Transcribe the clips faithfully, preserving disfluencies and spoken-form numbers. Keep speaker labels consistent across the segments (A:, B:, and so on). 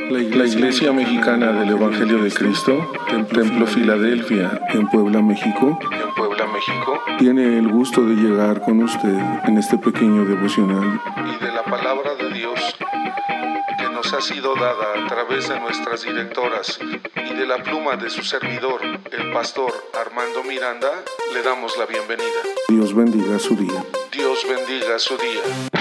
A: La Iglesia Mexicana del Evangelio de Cristo, Templo Filadelfia, en Puebla, México, en Puebla, México, tiene el gusto de llegar con usted en este pequeño devocional y de la palabra de Dios que nos ha sido dada a través de nuestras directoras y de la pluma de su servidor, el pastor Armando Miranda. Le damos la bienvenida. Dios bendiga su día. Dios bendiga su día.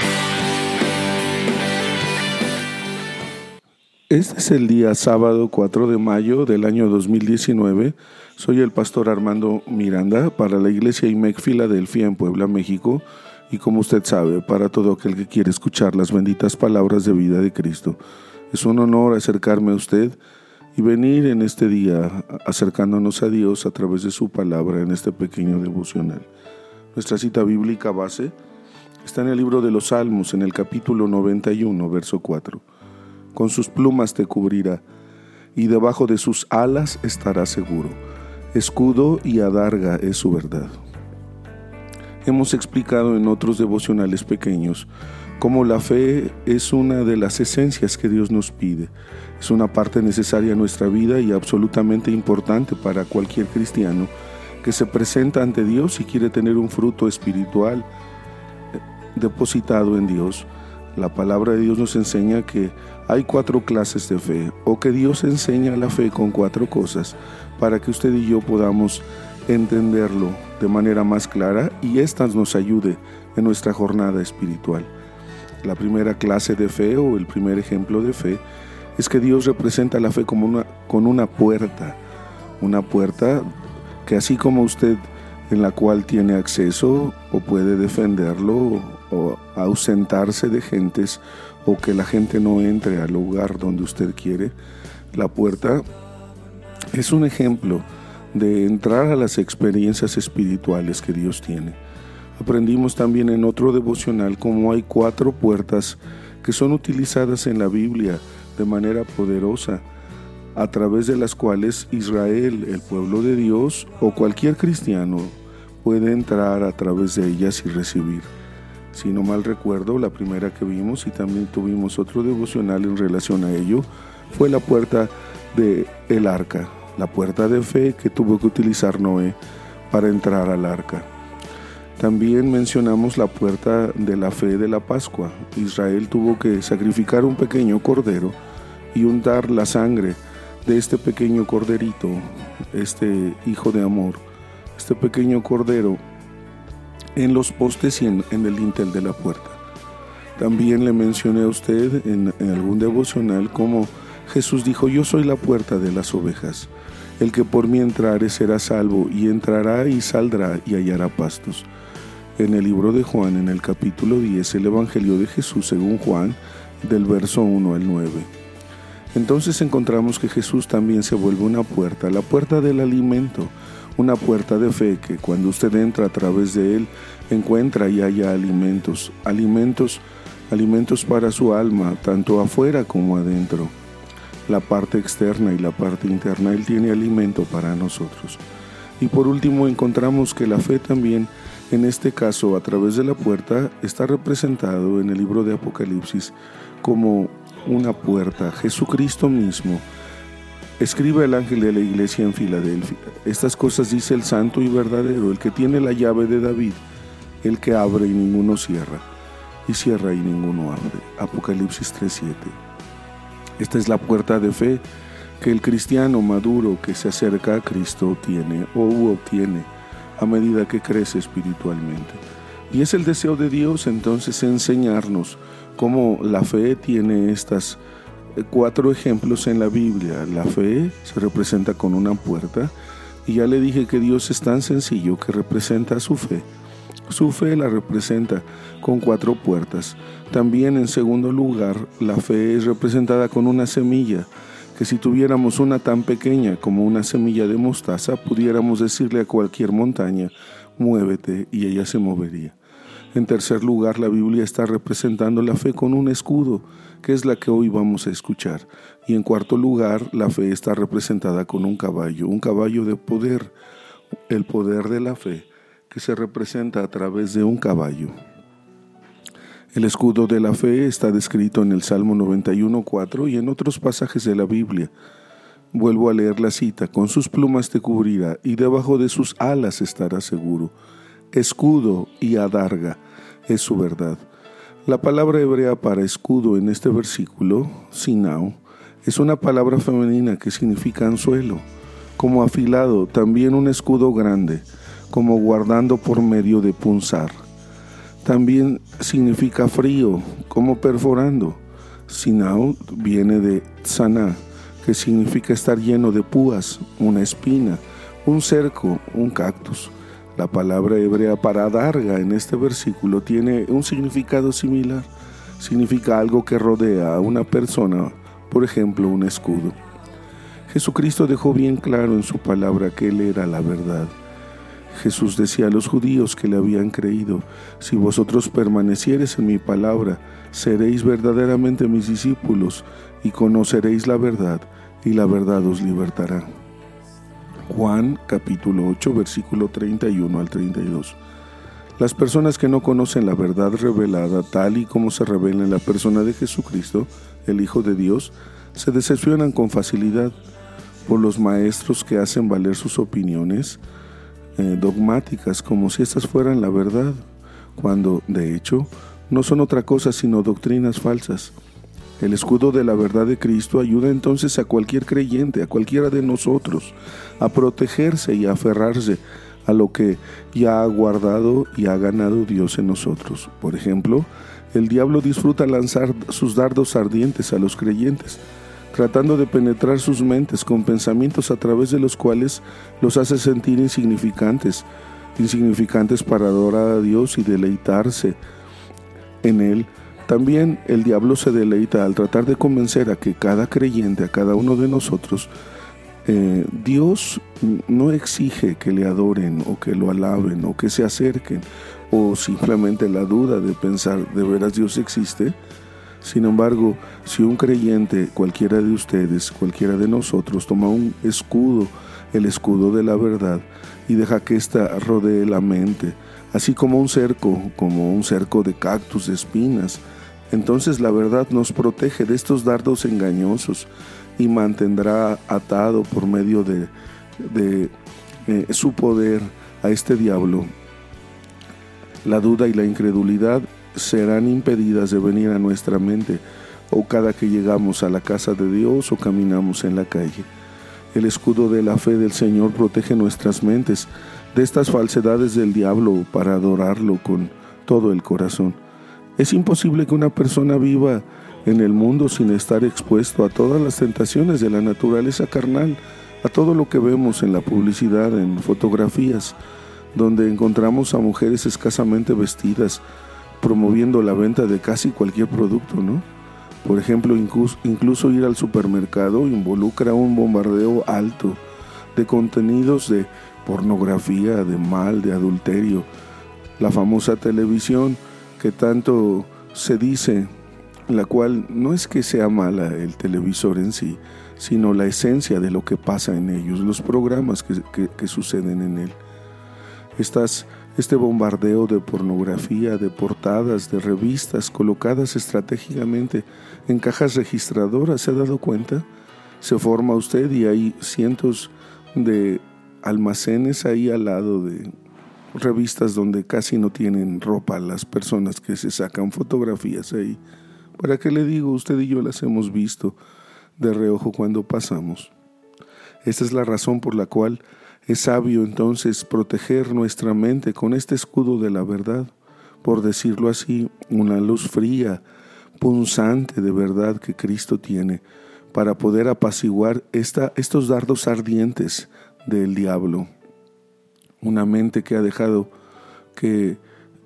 A: Este es el día sábado cuatro de mayo del año dos mil diecinueve. Soy el pastor Armando Miranda para la Iglesia I M E C Filadelfia en Puebla, México, y como usted sabe, para todo aquel que quiere escuchar las benditas palabras de vida de Cristo. Es un honor acercarme a usted y venir en este día acercándonos a Dios a través de su palabra en este pequeño devocional. Nuestra cita bíblica base está en el libro de los Salmos, en el capítulo noventa y uno, verso cuatro. Con sus plumas te cubrirá, y debajo de sus alas estarás seguro. Escudo y adarga es su verdad. Hemos explicado en otros devocionales pequeños cómo la fe es una de las esencias que Dios nos pide. Es una parte necesaria en nuestra vida y absolutamente importante para cualquier cristiano que se presenta ante Dios y quiere tener un fruto espiritual depositado en Dios. La palabra de Dios nos enseña que hay cuatro clases de fe, o que Dios enseña la fe con cuatro cosas para que usted y yo podamos entenderlo de manera más clara y ésta nos ayude en nuestra jornada espiritual. La primera clase de fe, o el primer ejemplo de fe, es que Dios representa la fe como una, con una puerta, una puerta que así como usted en la cual tiene acceso o puede defenderlo o ausentarse de gentes o que la gente no entre al lugar donde usted quiere, la puerta es un ejemplo de entrar a las experiencias espirituales que Dios tiene. Aprendimos también en otro devocional cómo hay cuatro puertas que son utilizadas en la Biblia de manera poderosa, a través de las cuales Israel, el pueblo de Dios, o cualquier cristiano puede entrar a través de ellas y recibir. Si no mal recuerdo, la primera que vimos, y también tuvimos otro devocional en relación a ello, fue la puerta del arca, la puerta de fe que tuvo que utilizar Noé para entrar al arca. También mencionamos la puerta de la fe de la Pascua. Israel tuvo que sacrificar un pequeño cordero y untar la sangre de este pequeño corderito, este hijo de amor, este pequeño cordero, en los postes y en, en el dintel de la puerta. También le mencioné a usted en, en algún devocional cómo Jesús dijo: yo soy la puerta de las ovejas. El que por mí entrare será salvo, y entrará y saldrá y hallará pastos. En el libro de Juan, en el capítulo diez, el Evangelio de Jesús según Juan, del verso uno al nueve. Entonces encontramos que Jesús también se vuelve una puerta, la puerta del alimento, una puerta de fe que cuando usted entra a través de él, encuentra y haya alimentos, alimentos, alimentos para su alma, tanto afuera como adentro. La parte externa y la parte interna, él tiene alimento para nosotros. Y por último encontramos que la fe también, en este caso a través de la puerta, está representado en el libro de Apocalipsis como una puerta. Jesucristo mismo escribe el ángel de la iglesia en Filadelfia: estas cosas dice el santo y verdadero, el que tiene la llave de David, el que abre y ninguno cierra, y cierra y ninguno abre. Apocalipsis tres siete. Esta es la puerta de fe que el cristiano maduro que se acerca a Cristo tiene o obtiene a medida que crece espiritualmente. Y es el deseo de Dios entonces enseñarnos cómo la fe tiene estas cuatro ejemplos en la Biblia. La fe se representa con una puerta, y ya le dije que Dios es tan sencillo que representa su fe. Su fe la representa con cuatro puertas. También, en segundo lugar, la fe es representada con una semilla, que si tuviéramos una tan pequeña como una semilla de mostaza, pudiéramos decirle a cualquier montaña: muévete, y ella se movería. En tercer lugar, la Biblia está representando la fe con un escudo, que es la que hoy vamos a escuchar. Y en cuarto lugar, la fe está representada con un caballo, un caballo de poder, el poder de la fe, que se representa a través de un caballo. El escudo de la fe está descrito en el Salmo noventa y uno, cuatro y en otros pasajes de la Biblia. Vuelvo a leer la cita: con sus plumas te cubrirá y debajo de sus alas estarás seguro. Escudo y adarga es su verdad. La palabra hebrea para escudo en este versículo, sinao, es una palabra femenina que significa anzuelo, como afilado, también un escudo grande, como guardando por medio de punzar. También significa frío, como perforando. Sinao viene de tsaná, que significa estar lleno de púas, una espina, un cerco, un cactus. La palabra hebrea para adarga en este versículo tiene un significado similar. Significa algo que rodea a una persona, por ejemplo, un escudo. Jesucristo dejó bien claro en su palabra que Él era la verdad. Jesús decía a los judíos que le habían creído: si vosotros permaneciereis en mi palabra, seréis verdaderamente mis discípulos y conoceréis la verdad, y la verdad os libertará. Juan capítulo ocho, versículo treinta y uno al treinta y dos. Las personas que no conocen la verdad revelada tal y como se revela en la persona de Jesucristo, el Hijo de Dios, se decepcionan con facilidad por los maestros que hacen valer sus opiniones eh, dogmáticas como si estas fueran la verdad, cuando, de hecho, no son otra cosa sino doctrinas falsas. El escudo de la verdad de Cristo ayuda entonces a cualquier creyente, a cualquiera de nosotros, a protegerse y a aferrarse a lo que ya ha guardado y ha ganado Dios en nosotros. Por ejemplo, el diablo disfruta lanzar sus dardos ardientes a los creyentes, tratando de penetrar sus mentes con pensamientos a través de los cuales los hace sentir insignificantes, insignificantes para adorar a Dios y deleitarse en Él. También el diablo se deleita al tratar de convencer a que cada creyente, a cada uno de nosotros, eh, Dios no exige que le adoren o que lo alaben o que se acerquen, o simplemente la duda de pensar, ¿de veras Dios existe? Sin embargo, si un creyente, cualquiera de ustedes, cualquiera de nosotros, toma un escudo, el escudo de la verdad, y deja que ésta rodee la mente, así como un cerco, como un cerco de cactus, de espinas, entonces la verdad nos protege de estos dardos engañosos y mantendrá atado por medio de, de eh, su poder a este diablo. La duda y la incredulidad serán impedidas de venir a nuestra mente o cada que llegamos a la casa de Dios o caminamos en la calle. El escudo de la fe del Señor protege nuestras mentes de estas falsedades del diablo para adorarlo con todo el corazón. Es imposible que una persona viva en el mundo sin estar expuesto a todas las tentaciones de la naturaleza carnal, a todo lo que vemos en la publicidad, en fotografías, donde encontramos a mujeres escasamente vestidas, promoviendo la venta de casi cualquier producto, ¿no? Por ejemplo, incluso, incluso ir al supermercado involucra un bombardeo alto de contenidos de pornografía, de mal, de adulterio. La famosa televisión que tanto se dice, la cual no es que sea mala el televisor en sí, sino la esencia de lo que pasa en ellos, los programas que, que, que suceden en él. Estas, este bombardeo de pornografía, de portadas, de revistas colocadas estratégicamente en cajas registradoras, ¿se ha dado cuenta? Se forma usted y hay cientos de almacenes ahí al lado de revistas donde casi no tienen ropa las personas que se sacan fotografías ahí. ¿Para qué le digo? Usted y yo las hemos visto de reojo cuando pasamos. Esta es la razón por la cual es sabio entonces proteger nuestra mente con este escudo de la verdad, por decirlo así, una luz fría, punzante de verdad que Cristo tiene para poder apaciguar esta, estos dardos ardientes del diablo. Una mente que ha dejado que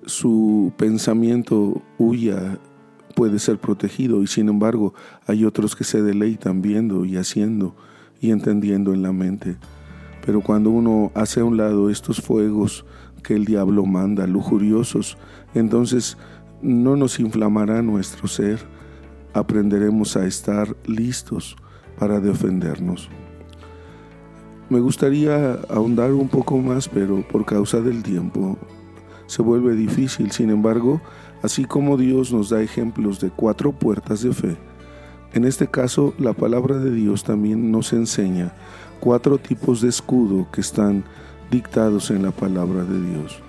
A: su pensamiento huya puede ser protegido, y sin embargo hay otros que se deleitan viendo y haciendo y entendiendo en la mente. Pero cuando uno hace a un lado estos fuegos que el diablo manda, lujuriosos, entonces no nos inflamará nuestro ser, aprenderemos a estar listos para defendernos. Me gustaría ahondar un poco más, pero por causa del tiempo se vuelve difícil. Sin embargo, así como Dios nos da ejemplos de cuatro puertas de fe, en este caso la palabra de Dios también nos enseña cuatro tipos de escudo que están dictados en la palabra de Dios.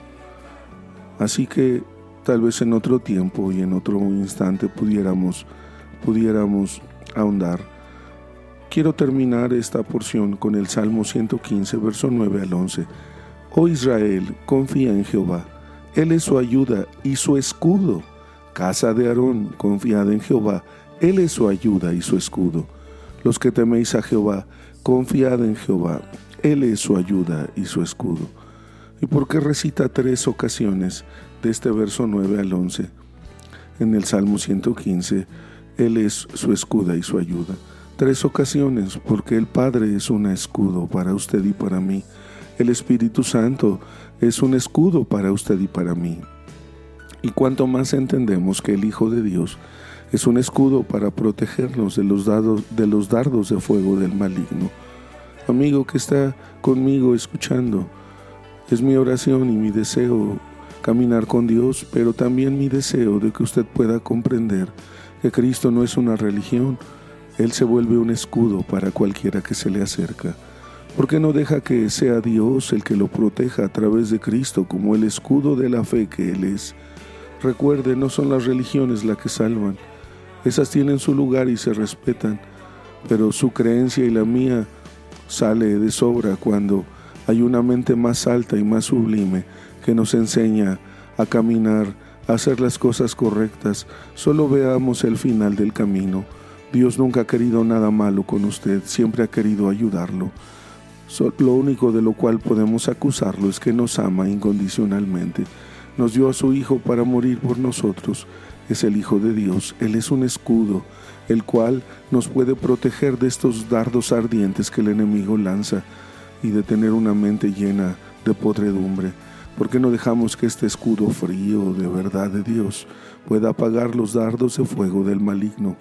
A: Así que tal vez en otro tiempo y en otro instante pudiéramos, pudiéramos ahondar. Quiero terminar esta porción con el Salmo ciento quince, verso nueve al once. Oh Israel, confía en Jehová, Él es su ayuda y su escudo. Casa de Aarón, confiad en Jehová, Él es su ayuda y su escudo. Los que teméis a Jehová, confiad en Jehová, Él es su ayuda y su escudo. ¿Y por qué recita tres ocasiones de este verso nueve al once? En el Salmo ciento quince, Él es su escudo y su ayuda. Tres ocasiones, porque el Padre es un escudo para usted y para mí. El Espíritu Santo es un escudo para usted y para mí. Y cuanto más entendemos que el Hijo de Dios es un escudo para protegernos de los dardos, de los dardos de fuego del maligno. Amigo que está conmigo escuchando, es mi oración y mi deseo caminar con Dios, pero también mi deseo de que usted pueda comprender que Cristo no es una religión. Él se vuelve un escudo para cualquiera que se le acerca. ¿Por qué no deja que sea Dios el que lo proteja a través de Cristo como el escudo de la fe que Él es? Recuerde, no son las religiones las que salvan. Esas tienen su lugar y se respetan, pero su creencia y la mía sale de sobra cuando hay una mente más alta y más sublime que nos enseña a caminar, a hacer las cosas correctas. Solo veamos el final del camino. Dios nunca ha querido nada malo con usted, siempre ha querido ayudarlo. Lo único de lo cual podemos acusarlo es que nos ama incondicionalmente. Nos dio a su Hijo para morir por nosotros. Es el Hijo de Dios. Él es un escudo, el cual nos puede proteger de estos dardos ardientes que el enemigo lanza y de tener una mente llena de podredumbre. ¿Por qué no dejamos que este escudo frío de verdad de Dios pueda apagar los dardos de fuego del maligno?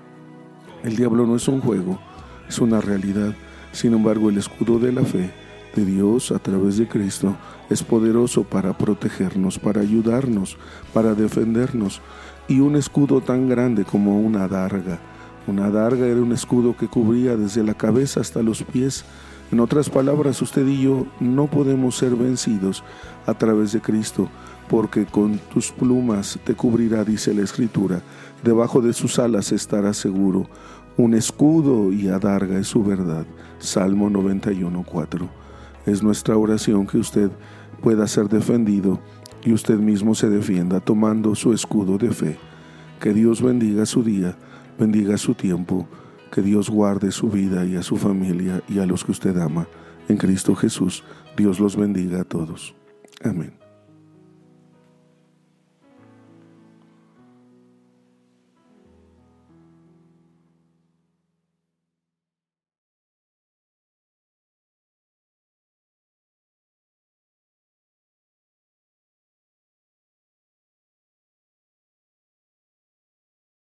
A: El diablo no es un juego, es una realidad. Sin embargo, el escudo de la fe de Dios a través de Cristo es poderoso para protegernos, para ayudarnos, para defendernos. Y un escudo tan grande como una adarga. Una adarga era un escudo que cubría desde la cabeza hasta los pies. En otras palabras, usted y yo no podemos ser vencidos a través de Cristo, porque con tus plumas te cubrirá, dice la Escritura. Debajo de sus alas estarás seguro. Un escudo y adarga es su verdad. Salmo noventa y uno, cuatro. Es nuestra oración que usted pueda ser defendido y usted mismo se defienda tomando su escudo de fe. Que Dios bendiga su día, bendiga su tiempo, que Dios guarde su vida y a su familia y a los que usted ama. En Cristo Jesús, Dios los bendiga a todos. Amén.